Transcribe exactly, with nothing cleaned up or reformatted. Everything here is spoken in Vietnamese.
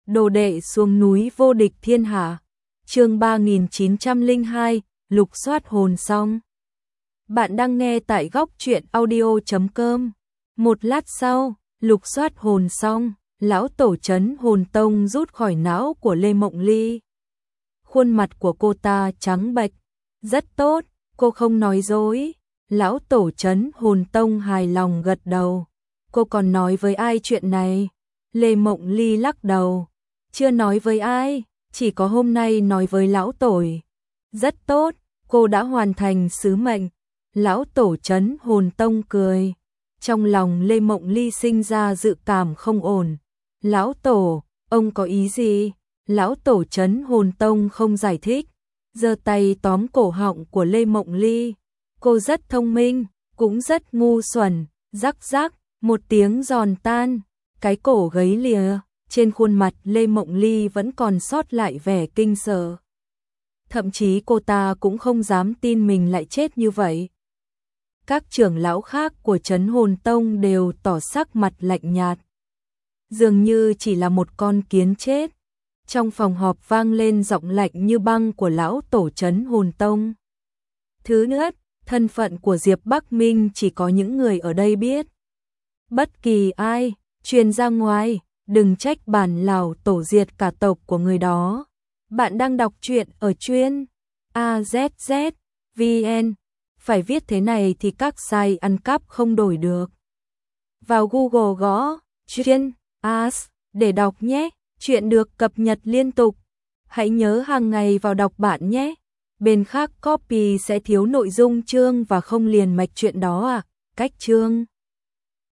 Đồ đệ xuống núi vô địch thiên hạ. Chương ba nghìn chín trăm lẻ hai, lục soát hồn xong. Bạn đang nghe tại góc truyện audio chấm com. Một lát sau, lục soát hồn xong, lão tổ trấn hồn tông rút khỏi não của Lê Mộng Ly. Khuôn mặt của cô ta trắng bệch, rất tốt, cô không nói dối. Lão tổ trấn hồn tông hài lòng gật đầu. Cô còn nói với ai chuyện này? Lê Mộng Ly lắc đầu. Chưa nói với ai, chỉ có hôm nay nói với lão tổ. Rất tốt, cô đã hoàn thành sứ mệnh. Lão tổ trấn hồn tông cười. Trong lòng Lê Mộng Ly sinh ra dự cảm không ổn. Lão tổ, ông có ý gì? Lão tổ trấn hồn tông không giải thích, giơ tay tóm cổ họng của Lê Mộng Ly. Cô rất thông minh, cũng rất ngu xuẩn. Rắc rắc, một tiếng giòn tan, cái cổ gấy lìa. Trên khuôn mặt Lê Mộng Ly vẫn còn sót lại vẻ kinh sợ. Thậm chí cô ta cũng không dám tin mình lại chết như vậy. Các trưởng lão khác của trấn hồn tông đều tỏ sắc mặt lạnh nhạt. Dường như chỉ là một con kiến chết. Trong phòng họp vang lên giọng lạnh như băng của lão tổ trấn hồn tông. Thứ nhất, thân phận của Diệp Bắc Minh chỉ có những người ở đây biết. Bất kỳ ai, truyền ra ngoài, đừng trách bản lão tổ diệt cả tộc của người đó. Bạn đang đọc truyện ở chuyên a zét zét vê en. Phải viết thế này thì các site ăn cắp không đổi được. Vào Google gõ chuyên as để đọc nhé. Chuyện được cập nhật liên tục. Hãy nhớ hàng ngày vào đọc bạn nhé. Bên khác copy sẽ thiếu nội dung chương và không liền mạch chuyện đó à. Cách chương